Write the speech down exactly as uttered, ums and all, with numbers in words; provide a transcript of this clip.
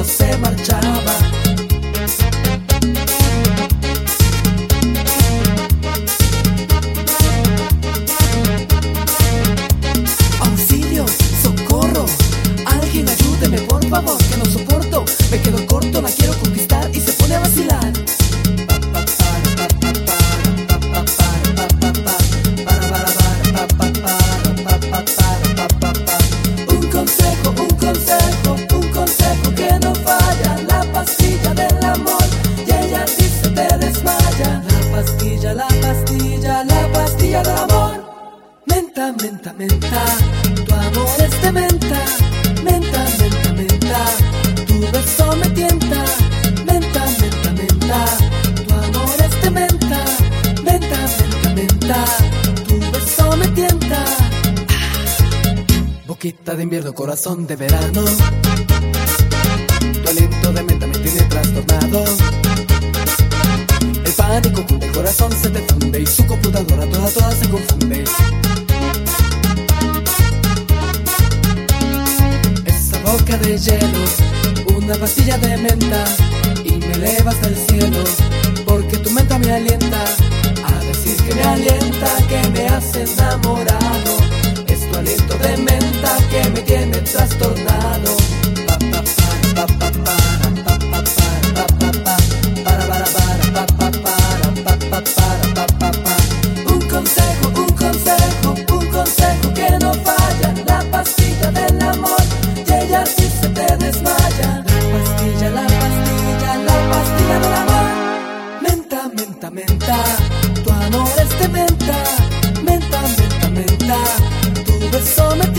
se marchaba. Auxilio, socorro, alguien ayúdeme por favor, que no soporto, me quedo corto, la quiero conquistar y se pone a vacilar. Un consejo, un consejo, un consejo que no falla, la pastilla del amor, y ella dice te desmaya. La pastilla, la pastilla, la pastilla del amor. Menta, menta, menta, tu amor es de menta. Menta, menta, menta, tu beso me tienta. Menta, menta, menta, tu amor es de menta. Menta, menta, menta, tu beso me tienta. Boquita de invierno, corazón de verano, tu aliento de menta me tiene trastornado. El pánico con el corazón se te funde y su computadora toda, toda se confunde. Esa boca de hielo, una pastilla de menta, y me eleva hasta el cielo, porque tu menta me alienta a decir que me alienta, que me hace enamorado. Es tu aliento de menta que me tiene trastornado. Pa, pa, para, pa, pa, para, pa, pa, para, pa, pa, pa, para, para, para, pa, pa, para, pa, pa, para, pa, pa, pa. Un consejo, un consejo, un consejo que no falla, la pastilla del amor, y ella dice te desmaya. La pastilla, la pastilla, la pastilla del amor. Menta, menta, menta, tu amor es de menta. Menta, menta, menta, tu beso me